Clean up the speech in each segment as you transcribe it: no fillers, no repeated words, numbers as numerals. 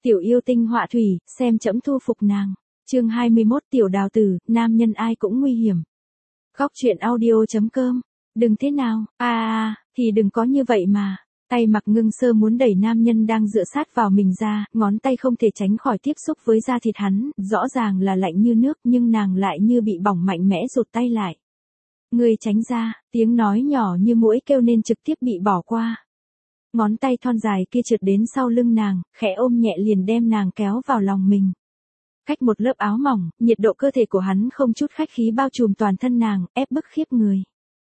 Tiểu yêu tinh họa thủy, xem trẫm thu phục nàng. Chương 21 Tiểu đào tử, nam nhân ai cũng nguy hiểm. Góc truyện audio.com. Đừng thế nào, thì đừng có như vậy mà. Tay Mạc Ngưng Sơ muốn đẩy nam nhân đang dựa sát vào mình ra, ngón tay không thể tránh khỏi tiếp xúc với da thịt hắn, rõ ràng là lạnh như nước nhưng nàng lại như bị bỏng mạnh mẽ rụt tay lại. Ngươi tránh ra, tiếng nói nhỏ như muỗi kêu nên trực tiếp bị bỏ qua. Ngón tay thon dài kia trượt đến sau lưng nàng, khẽ ôm nhẹ liền đem nàng kéo vào lòng mình. Cách một lớp áo mỏng, nhiệt độ cơ thể của hắn không chút khách khí bao trùm toàn thân nàng, ép bức khiếp người.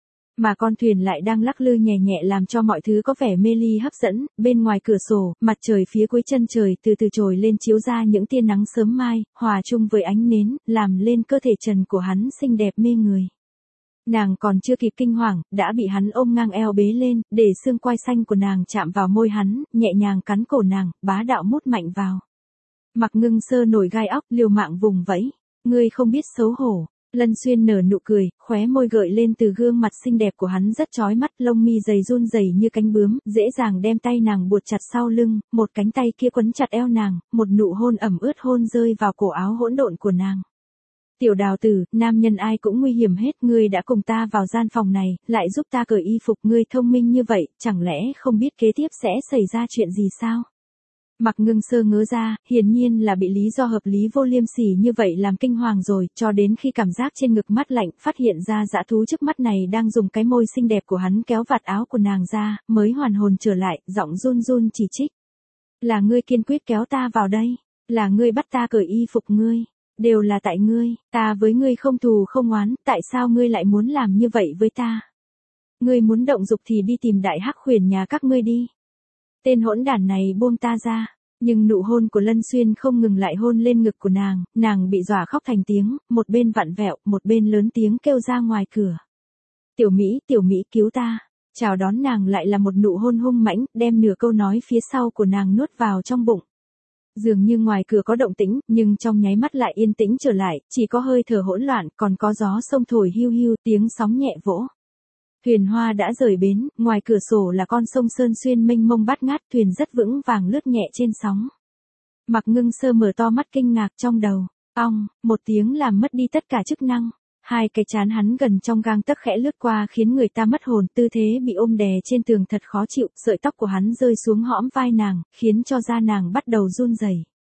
Mà con thuyền lại đang lắc lư nhẹ nhẹ làm cho mọi thứ có vẻ mê ly hấp dẫn, bên ngoài cửa sổ, mặt trời phía cuối chân trời từ từ trồi lên chiếu ra những tia nắng sớm mai, hòa chung với ánh nến, làm lên cơ thể trần của hắn xinh đẹp mê người. Nàng còn chưa kịp kinh hoàng, đã bị hắn ôm ngang eo bế lên, để xương quai xanh của nàng chạm vào môi hắn, nhẹ nhàng cắn cổ nàng, bá đạo mút mạnh vào. Mạc Ngưng Sơ nổi gai óc, liều mạng vùng vẫy. Ngươi không biết xấu hổ. Lân Xuyên nở nụ cười, khóe môi gợi lên từ gương mặt xinh đẹp của hắn rất chói mắt, lông mi dày run rẩy như cánh bướm, dễ dàng đem tay nàng buộc chặt sau lưng, một cánh tay kia quấn chặt eo nàng, một nụ hôn ẩm ướt hôn rơi vào cổ áo hỗn độn của nàng. Tiểu đào tử, nam nhân ai cũng nguy hiểm hết, ngươi đã cùng ta vào gian phòng này, lại giúp ta cởi y phục, ngươi thông minh như vậy, chẳng lẽ không biết kế tiếp sẽ xảy ra chuyện gì sao? Mạc Ngưng Sơ ngớ ra, hiển nhiên là bị lý do hợp lý vô liêm sỉ như vậy làm kinh hoàng rồi, cho đến khi cảm giác trên ngực mát lạnh, phát hiện ra dã thú trước mắt này đang dùng cái môi xinh đẹp của hắn kéo vạt áo của nàng ra, mới hoàn hồn trở lại, giọng run run chỉ trích. Là ngươi kiên quyết kéo ta vào đây, là ngươi bắt ta cởi y phục ngươi, đều là tại ngươi, ta với ngươi không thù không oán, tại sao ngươi lại muốn làm như vậy với ta? Ngươi muốn động dục thì đi tìm đại hắc khuyển nhà các ngươi đi. Tên hỗn đản này buông ta ra, nhưng nụ hôn của Lân Xuyên không ngừng lại hôn lên ngực của nàng bị dọa khóc thành tiếng, một bên vặn vẹo, một bên lớn tiếng kêu ra ngoài cửa. Tiểu Mỹ cứu ta, chào đón nàng lại là một nụ hôn hung mãnh, đem nửa câu nói phía sau của nàng nuốt vào trong bụng. Dường như ngoài cửa có động tĩnh, nhưng trong nháy mắt lại yên tĩnh trở lại, chỉ có hơi thở hỗn loạn, còn có gió sông thổi hiu hiu, tiếng sóng nhẹ vỗ. Thuyền hoa đã rời bến, ngoài cửa sổ là con sông Sơn Xuyên mênh mông bát ngát, thuyền rất vững vàng lướt nhẹ trên sóng. Mạc Ngưng Sơ mở to mắt kinh ngạc trong đầu, một tiếng làm mất đi tất cả chức năng. Hai cái trán hắn gần trong gang tấc khẽ lướt qua khiến người ta mất hồn, tư thế bị ôm đè trên tường thật khó chịu, sợi tóc của hắn rơi xuống hõm vai nàng, khiến cho da nàng bắt đầu run rẩy.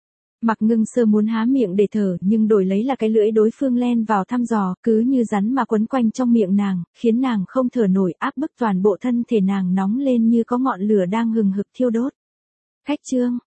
Mạc Ngưng Sơ muốn há miệng để thở nhưng đổi lấy là cái lưỡi đối phương len vào thăm dò, cứ như rắn mà quấn quanh trong miệng nàng, khiến nàng không thở nổi, áp bức toàn bộ thân thể nàng nóng lên như có ngọn lửa đang hừng hực thiêu đốt. Khách trương,